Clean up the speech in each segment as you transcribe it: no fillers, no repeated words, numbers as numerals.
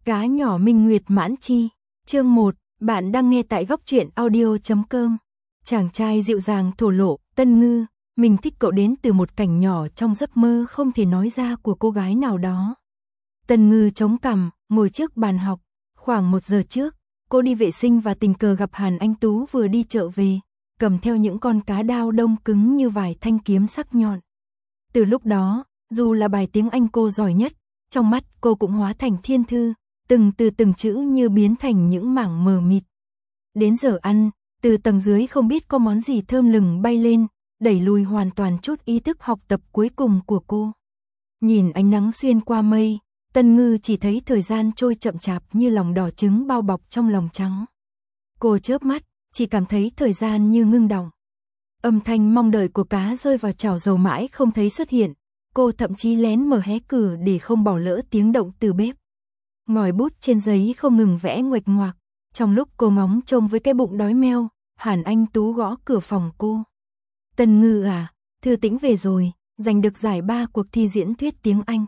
Cá nhỏ minh nguyệt mãn chi. Chương 1, bạn đang nghe tại góc truyện audio.com. Chàng trai dịu dàng thổ lộ, Tân Ngư, mình thích cậu đến từ một cảnh nhỏ trong giấc mơ không thể nói ra của cô gái nào đó. Tân Ngư chống cằm, ngồi trước bàn học. Khoảng 1 giờ trước, cô đi vệ sinh và tình cờ gặp Hàn Anh Tú vừa đi chợ về, cầm theo những con cá đao đông cứng như vài thanh kiếm sắc nhọn. Từ lúc đó, dù là bài tiếng Anh cô giỏi nhất, trong mắt cô cũng hóa thành thiên thư, từng từ từng chữ như biến thành những mảng mờ mịt. Đến giờ ăn, từ tầng dưới không biết có món gì thơm lừng bay lên, đẩy lùi hoàn toàn chút ý thức học tập cuối cùng của cô. Nhìn ánh nắng xuyên qua mây, Tân Ngư chỉ thấy thời gian trôi chậm chạp như lòng đỏ trứng bao bọc trong lòng trắng. Cô chớp mắt, chỉ cảm thấy thời gian như ngưng đọng. Âm thanh mong đợi của cá rơi vào chảo dầu mãi không thấy xuất hiện, cô thậm chí lén mở hé cửa để không bỏ lỡ tiếng động từ bếp. Ngòi bút trên giấy không ngừng vẽ nguệch ngoạc, trong lúc cô ngóng trông với cái bụng đói meo, Hàn Anh Tú gõ cửa phòng cô. Tân Ngư à, Thư Tĩnh về rồi, giành được giải 3 cuộc thi diễn thuyết tiếng Anh.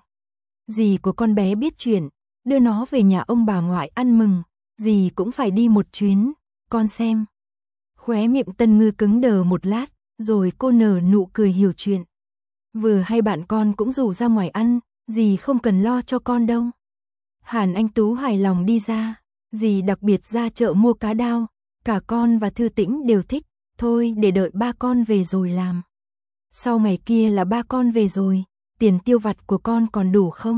Dì của con bé biết chuyện, đưa nó về nhà ông bà ngoại ăn mừng, dì cũng phải đi một chuyến, con xem. Khóe miệng Tân Ngư cứng đờ một lát, rồi cô nở nụ cười hiểu chuyện. Vừa hay bạn con cũng rủ ra ngoài ăn, dì không cần lo cho con đâu. Hàn Anh Tú hài lòng đi ra, dì đặc biệt ra chợ mua cá đao, cả con và Thư Tĩnh đều thích, thôi để đợi ba con về rồi làm. Sau ngày kia là ba con về rồi, tiền tiêu vặt của con còn đủ không?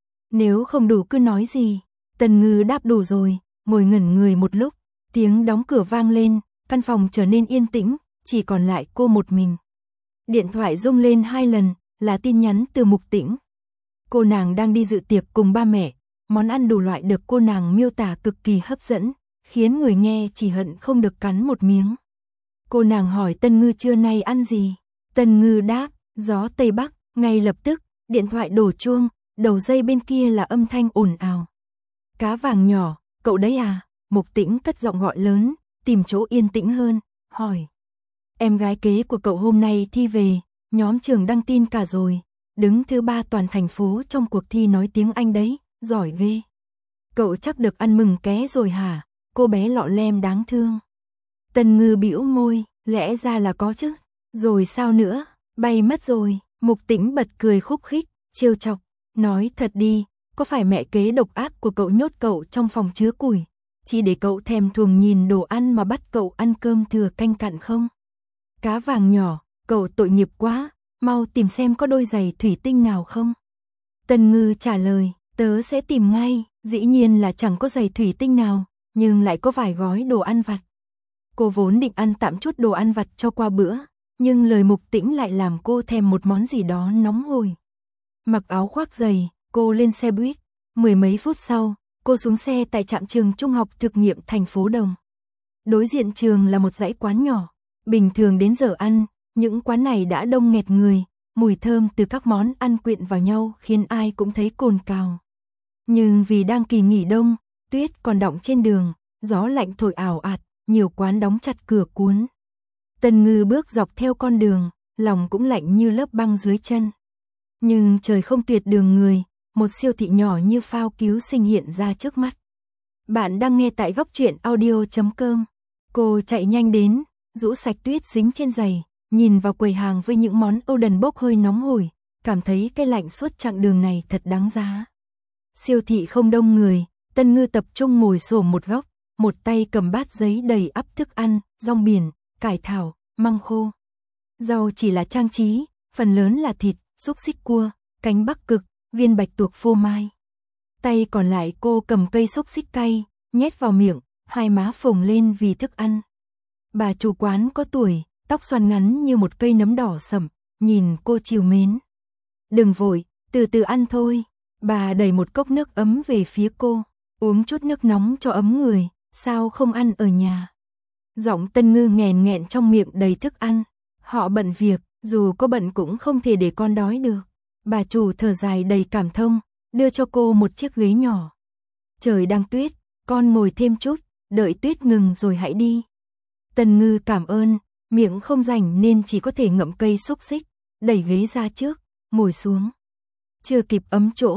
Nếu không đủ cứ nói gì. Tân Ngư đáp đủ rồi, ngồi ngẩn người một lúc, tiếng đóng cửa vang lên, căn phòng trở nên yên tĩnh, chỉ còn lại cô một mình. Điện thoại rung lên 2 lần, là tin nhắn từ Mục Tĩnh. Cô nàng đang đi dự tiệc cùng ba mẹ, món ăn đủ loại được cô nàng miêu tả cực kỳ hấp dẫn, khiến người nghe chỉ hận không được cắn một miếng. Cô nàng hỏi Tân Ngư trưa nay ăn gì? Tân Ngư đáp, gió Tây Bắc, ngay lập tức, điện thoại đổ chuông, đầu dây bên kia là âm thanh ồn ào. Cá vàng nhỏ, cậu đấy à? Mục Tĩnh cất giọng gọi lớn, tìm chỗ yên tĩnh hơn, hỏi. Em gái kế của cậu hôm nay thi về, nhóm trường đăng tin cả rồi, đứng thứ 3 toàn thành phố trong cuộc thi nói tiếng Anh đấy, giỏi ghê. Cậu chắc được ăn mừng ké rồi hả? Cô bé lọ lem đáng thương. Tân Ngư bĩu môi, lẽ ra là có chứ. Rồi sao nữa, bay mất rồi. Mục Tĩnh bật cười khúc khích, trêu chọc, nói thật đi, có phải mẹ kế độc ác của cậu nhốt cậu trong phòng chứa củi, chỉ để cậu thèm thuồng nhìn đồ ăn mà bắt cậu ăn cơm thừa canh cặn không? Cá vàng nhỏ, cậu tội nghiệp quá, mau tìm xem có đôi giày thủy tinh nào không. Tân Ngư trả lời, tớ sẽ tìm ngay, dĩ nhiên là chẳng có giày thủy tinh nào, nhưng lại có vài gói đồ ăn vặt. Cô vốn định ăn tạm chút đồ ăn vặt cho qua bữa, nhưng lời Mục Tĩnh lại làm cô thèm một món gì đó nóng hổi. Mặc áo khoác dày, cô lên xe buýt, 10 mấy phút sau, cô xuống xe tại trạm trường trung học thực nghiệm thành phố Đồng. Đối diện trường là một dãy quán nhỏ, bình thường đến giờ ăn, những quán này đã đông nghẹt người, mùi thơm từ các món ăn quyện vào nhau khiến ai cũng thấy cồn cào. Nhưng vì đang kỳ nghỉ đông, tuyết còn đọng trên đường, gió lạnh thổi ảo ạt, nhiều quán đóng chặt cửa cuốn. Tân Ngư bước dọc theo con đường, lòng cũng lạnh như lớp băng dưới chân. Nhưng trời không tuyệt đường người, một siêu thị nhỏ như phao cứu sinh hiện ra trước mắt. Bạn đang nghe tại góc truyện audio.com. Cô chạy nhanh đến, rũ sạch tuyết dính trên giày, nhìn vào quầy hàng với những món Oden bốc hơi nóng hổi, cảm thấy cái lạnh suốt chặng đường này thật đáng giá. Siêu thị không đông người, Tân Ngư tập trung ngồi xổm một góc, một tay cầm bát giấy đầy ắp thức ăn, rong biển, cải thảo, măng khô. Rau chỉ là trang trí, phần lớn là thịt, xúc xích cua, cánh Bắc Cực, viên bạch tuộc phô mai. Tay còn lại cô cầm cây xúc xích cay, nhét vào miệng, hai má phồng lên vì thức ăn. Bà chủ quán có tuổi, tóc xoăn ngắn như một cây nấm đỏ sẫm, nhìn cô trìu mến. Đừng vội, từ từ ăn thôi. Bà đẩy một cốc nước ấm về phía cô, uống chút nước nóng cho ấm người, sao không ăn ở nhà? Giọng Tân Ngư nghẹn nghẹn trong miệng đầy thức ăn. Họ bận việc, dù có bận cũng không thể để con đói được. Bà chủ thở dài đầy cảm thông, đưa cho cô một chiếc ghế nhỏ. Trời đang tuyết, con ngồi thêm chút, đợi tuyết ngừng rồi hãy đi. Tân Ngư cảm ơn, miệng không rảnh nên chỉ có thể ngậm cây xúc xích, đẩy ghế ra trước, ngồi xuống. Chưa kịp ấm chỗ,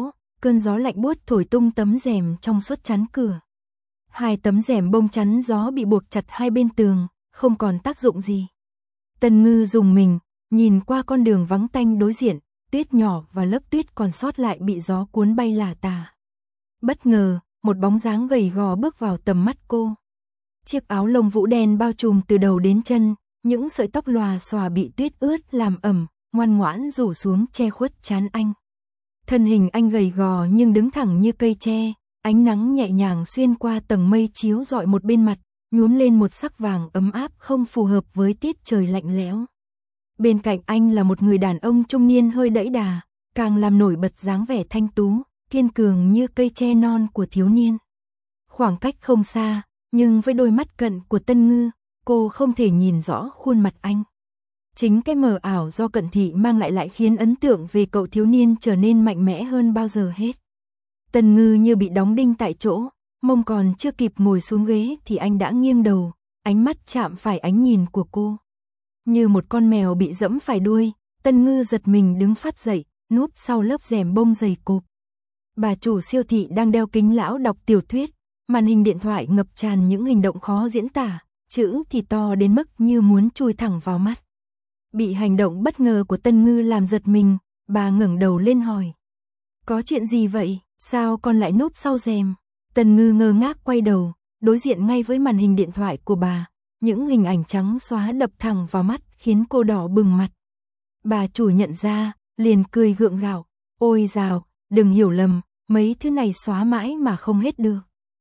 cơn gió lạnh buốt thổi tung tấm rèm trong suốt chắn cửa. Hai tấm rèm bông chắn gió bị buộc chặt hai bên tường, không còn tác dụng gì. Tần Ngư dùng mình, nhìn qua con đường vắng tanh đối diện, tuyết nhỏ và lớp tuyết còn sót lại bị gió cuốn bay lả tả. Bất ngờ, một bóng dáng gầy gò bước vào tầm mắt cô. Chiếc áo lông vũ đen bao trùm từ đầu đến chân, những sợi tóc lòa xòa bị tuyết ướt làm ẩm, ngoan ngoãn rủ xuống che khuất trán anh. Thân hình anh gầy gò nhưng đứng thẳng như cây tre, ánh nắng nhẹ nhàng xuyên qua tầng mây chiếu rọi một bên mặt, nhuốm lên một sắc vàng ấm áp không phù hợp với tiết trời lạnh lẽo. Bên cạnh anh là một người đàn ông trung niên hơi đẫy đà, càng làm nổi bật dáng vẻ thanh tú, kiên cường như cây tre non của thiếu niên. Khoảng cách không xa, nhưng với đôi mắt cận của Tân Ngư, cô không thể nhìn rõ khuôn mặt anh. Chính cái mờ ảo do cận thị mang lại khiến ấn tượng về cậu thiếu niên trở nên mạnh mẽ hơn bao giờ hết. Tân Ngư như bị đóng đinh tại chỗ, mông còn chưa kịp ngồi xuống ghế thì anh đã nghiêng đầu, ánh mắt chạm phải ánh nhìn của cô. Như một con mèo bị dẫm phải đuôi, Tân Ngư giật mình đứng phát dậy, núp sau lớp rèm bông dày cộp. Bà chủ siêu thị đang đeo kính lão đọc tiểu thuyết, màn hình điện thoại ngập tràn những hình động khó diễn tả, chữ thì to đến mức như muốn chui thẳng vào mắt. Bị hành động bất ngờ của Tân Ngư làm giật mình, bà ngẩng đầu lên hỏi. Có chuyện gì vậy, sao con lại núp sau rèm? Tân Ngư ngơ ngác quay đầu, đối diện ngay với màn hình điện thoại của bà, những hình ảnh trắng xóa đập thẳng vào mắt khiến cô đỏ bừng mặt. Bà chủ nhận ra, liền cười gượng gạo, ôi dào, đừng hiểu lầm, mấy thứ này xóa mãi mà không hết được.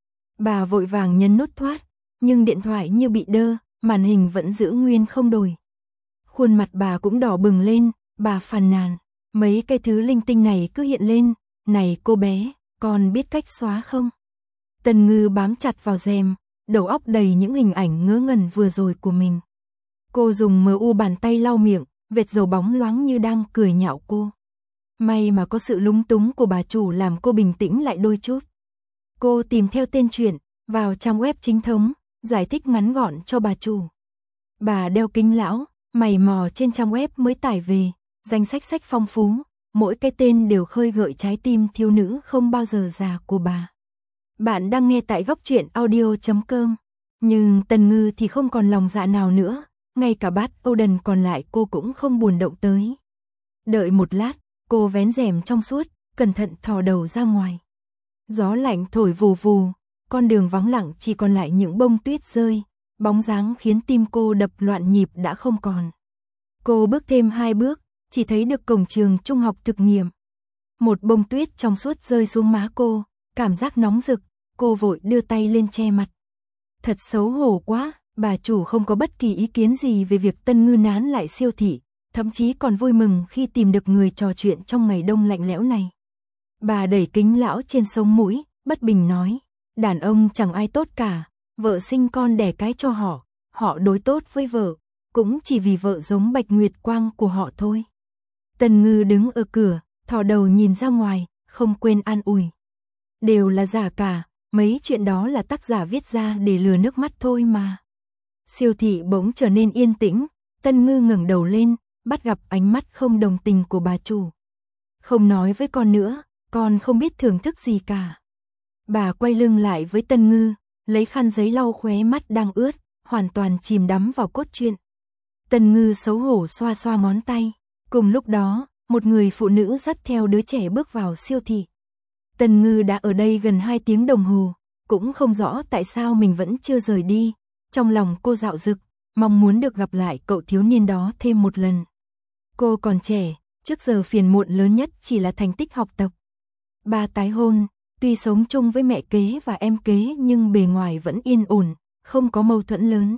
Bà vội vàng nhấn nút thoát, nhưng điện thoại như bị đơ, màn hình vẫn giữ nguyên không đổi. Khuôn mặt bà cũng đỏ bừng lên, bà phàn nàn, mấy cái thứ linh tinh này cứ hiện lên, này cô bé, con biết cách xóa không? Tần Ngư bám chặt vào rèm, đầu óc đầy những hình ảnh ngớ ngẩn vừa rồi của mình. Cô dùng MU bàn tay lau miệng, vệt dầu bóng loáng như đang cười nhạo cô. May mà có sự lúng túng của bà chủ làm cô bình tĩnh lại đôi chút. Cô tìm theo tên truyện, vào trang web chính thống, giải thích ngắn gọn cho bà chủ. Bà đeo kính lão, mày mò trên trang web mới tải về, danh sách sách phong phú, mỗi cái tên đều khơi gợi trái tim thiếu nữ không bao giờ già của bà. Bạn đang nghe tại góc truyện audio.com. Nhưng Tần Ngư thì không còn lòng dạ nào nữa, ngay cả bát Oden còn lại cô cũng không buồn động tới. Đợi một lát, cô vén rèm trong suốt, cẩn thận thò đầu ra ngoài. Gió lạnh thổi vù vù, con đường vắng lặng chỉ còn lại những bông tuyết rơi, bóng dáng khiến tim cô đập loạn nhịp đã không còn. Cô bước thêm 2 bước, chỉ thấy được cổng trường trung học thực nghiệm. Một bông tuyết trong suốt rơi xuống má cô, cảm giác nóng rực, cô vội đưa tay lên che mặt. Thật xấu hổ quá, bà chủ không có bất kỳ ý kiến gì về việc Tân Ngư nán lại siêu thị, thậm chí còn vui mừng khi tìm được người trò chuyện trong ngày đông lạnh lẽo này. Bà đẩy kính lão trên sống mũi, bất bình nói, đàn ông chẳng ai tốt cả, vợ sinh con đẻ cái cho họ đối tốt với vợ, cũng chỉ vì vợ giống Bạch Nguyệt Quang của họ thôi. Tần Ngư đứng ở cửa, thò đầu nhìn ra ngoài, không quên an ủi. Đều là giả cả, mấy chuyện đó là tác giả viết ra để lừa nước mắt thôi mà. Siêu thị bỗng trở nên yên tĩnh, Tần Ngư ngẩng đầu lên, bắt gặp ánh mắt không đồng tình của bà chủ. Không nói với con nữa, con không biết thưởng thức gì cả. Bà quay lưng lại với Tần Ngư, lấy khăn giấy lau khóe mắt đang ướt, hoàn toàn chìm đắm vào cốt truyện. Tần Ngư xấu hổ xoa xoa ngón tay. Cùng lúc đó, một người phụ nữ dắt theo đứa trẻ bước vào siêu thị. Tần Ngư đã ở đây gần 2 tiếng đồng hồ, cũng không rõ tại sao mình vẫn chưa rời đi. Trong lòng cô dạo dực, mong muốn được gặp lại cậu thiếu niên đó thêm một lần. Cô còn trẻ, trước giờ phiền muộn lớn nhất chỉ là thành tích học tập. Ba tái hôn, tuy sống chung với mẹ kế và em kế nhưng bề ngoài vẫn yên ổn, không có mâu thuẫn lớn.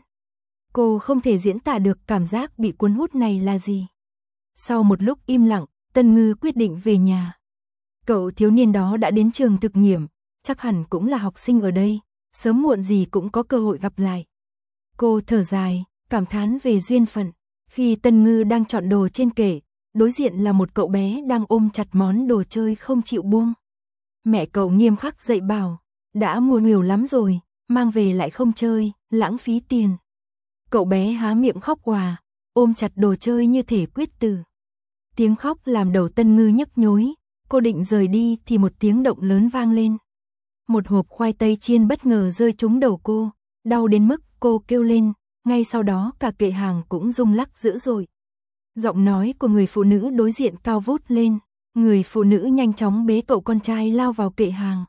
Cô không thể diễn tả được cảm giác bị cuốn hút này là gì. Sau một lúc im lặng, Tần Ngư quyết định về nhà. Cậu thiếu niên đó đã đến trường thực nghiệm, chắc hẳn cũng là học sinh ở đây, sớm muộn gì cũng có cơ hội gặp lại. Cô thở dài, cảm thán về duyên phận. Khi Tần Ngư đang chọn đồ trên kệ, đối diện là một cậu bé đang ôm chặt món đồ chơi không chịu buông. Mẹ cậu nghiêm khắc dạy bảo, đã mua nhiều lắm rồi, mang về lại không chơi, lãng phí tiền. Cậu bé há miệng khóc òa, ôm chặt đồ chơi như thể quyết tử. Tiếng khóc làm đầu Tần Ngư nhức nhối, Cô định rời đi thì một tiếng động lớn vang lên. Một hộp khoai tây chiên bất ngờ rơi trúng đầu cô, đau đến mức cô kêu lên, ngay sau đó cả kệ hàng cũng rung lắc dữ dội. Giọng nói của người phụ nữ đối diện cao vút lên, người phụ nữ nhanh chóng bế cậu con trai lao vào kệ hàng.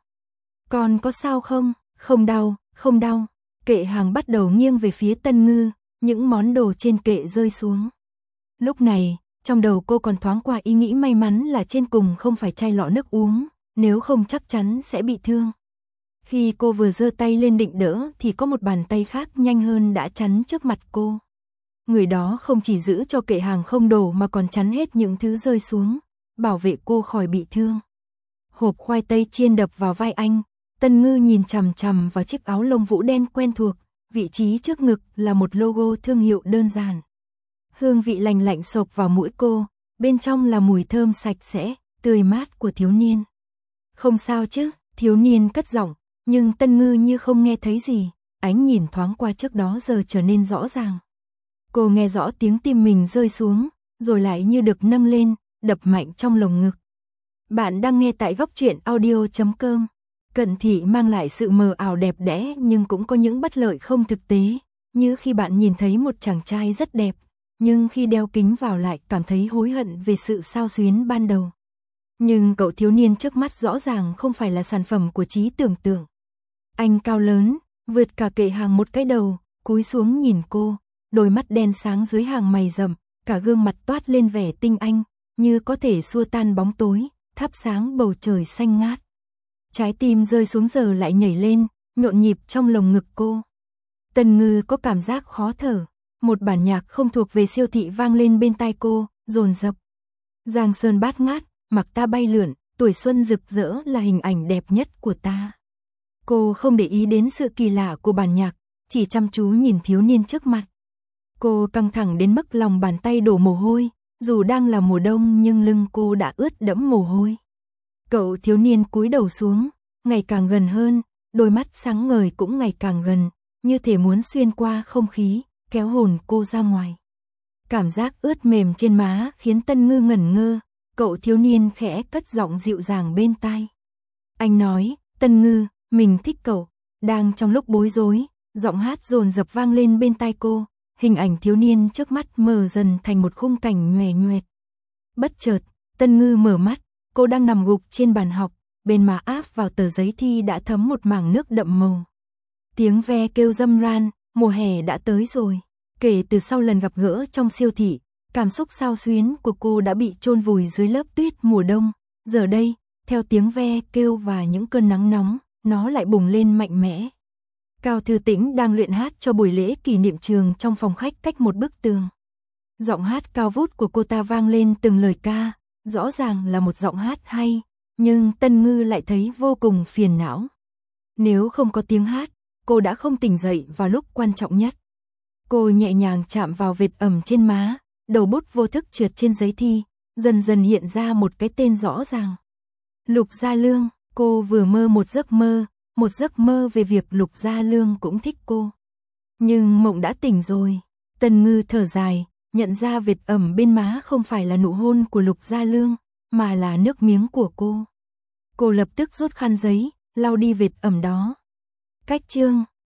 Con có sao không? Không đau, không đau. Kệ hàng bắt đầu nghiêng về phía Tân Ngư, những món đồ trên kệ rơi xuống. Lúc này, trong đầu cô còn thoáng qua ý nghĩ may mắn là trên cùng không phải chai lọ nước uống, nếu không chắc chắn sẽ bị thương. Khi cô vừa giơ tay lên định đỡ thì có một bàn tay khác nhanh hơn đã chắn trước mặt cô. Người đó không chỉ giữ cho kệ hàng không đổ mà còn chắn hết những thứ rơi xuống, bảo vệ cô khỏi bị thương. Hộp khoai tây chiên đập vào vai anh, Tân Ngư nhìn chằm chằm vào chiếc áo lông vũ đen quen thuộc, vị trí trước ngực là một logo thương hiệu đơn giản. Hương vị lành lạnh xộc vào mũi cô, bên trong là mùi thơm sạch sẽ, tươi mát của thiếu niên. Không sao chứ, thiếu niên cất giọng, nhưng Tân Ngư như không nghe thấy gì, ánh nhìn thoáng qua trước đó giờ trở nên rõ ràng. Cô nghe rõ tiếng tim mình rơi xuống, rồi lại như được nâng lên, đập mạnh trong lồng ngực. Bạn đang nghe tại góc truyện audio.com. Cận thị mang lại sự mờ ảo đẹp đẽ nhưng cũng có những bất lợi không thực tế, như khi bạn nhìn thấy một chàng trai rất đẹp, nhưng khi đeo kính vào lại cảm thấy hối hận về sự xao xuyến ban đầu. Nhưng cậu thiếu niên trước mắt rõ ràng không phải là sản phẩm của trí tưởng tượng. Anh cao lớn, vượt cả kệ hàng một cái đầu, cúi xuống nhìn cô, đôi mắt đen sáng dưới hàng mày rậm, cả gương mặt toát lên vẻ tinh anh, như có thể xua tan bóng tối, thắp sáng bầu trời xanh ngát. Trái tim rơi xuống giờ lại nhảy lên, nhộn nhịp trong lồng ngực cô. Tân Ngư có cảm giác khó thở, một bản nhạc không thuộc về siêu thị vang lên bên tai cô, dồn dập. Giang sơn bát ngát, mặc ta bay lượn, tuổi xuân rực rỡ là hình ảnh đẹp nhất của ta. Cô không để ý đến sự kỳ lạ của bản nhạc, chỉ chăm chú nhìn thiếu niên trước mặt. Cô căng thẳng đến mức lòng bàn tay đổ mồ hôi, dù đang là mùa đông nhưng lưng cô đã ướt đẫm mồ hôi. Cậu thiếu niên cúi đầu xuống, ngày càng gần hơn, đôi mắt sáng ngời cũng ngày càng gần, như thể muốn xuyên qua không khí, kéo hồn cô ra ngoài. Cảm giác ướt mềm trên má khiến Tân Ngư ngẩn ngơ, cậu thiếu niên khẽ cất giọng dịu dàng bên tai. Anh nói, Tân Ngư, mình thích cậu. Đang trong lúc bối rối, giọng hát dồn dập vang lên bên tai cô, hình ảnh thiếu niên trước mắt mờ dần thành một khung cảnh nhoẻn nhoẹt. Bất chợt, Tân Ngư mở mắt, cô đang nằm gục trên bàn học, bên má áp vào tờ giấy thi đã thấm một mảng nước đậm màu. Tiếng ve kêu râm ran, mùa hè đã tới rồi. Kể từ sau lần gặp gỡ trong siêu thị, cảm xúc xao xuyến của cô đã bị chôn vùi dưới lớp tuyết mùa đông. Giờ đây, theo tiếng ve kêu và những cơn nắng nóng, nó lại bùng lên mạnh mẽ. Cao Thư Tĩnh đang luyện hát cho buổi lễ kỷ niệm trường trong phòng khách cách một bức tường. Giọng hát cao vút của cô ta vang lên từng lời ca, rõ ràng là một giọng hát hay, nhưng Tân Ngư lại thấy vô cùng phiền não. Nếu không có tiếng hát, cô đã không tỉnh dậy vào lúc quan trọng nhất. Cô nhẹ nhàng chạm vào vệt ẩm trên má, đầu bút vô thức trượt trên giấy thi, dần dần hiện ra một cái tên rõ ràng. Lục Gia Lương. Cô vừa mơ một giấc mơ về việc Lục Gia Lương cũng thích cô. Nhưng mộng đã tỉnh rồi. Tân Ngư thở dài, nhận ra vệt ẩm bên má không phải là nụ hôn của Lục Gia Lương, mà là nước miếng của cô. Cô lập tức rút khăn giấy, lau đi vệt ẩm đó. Cách chương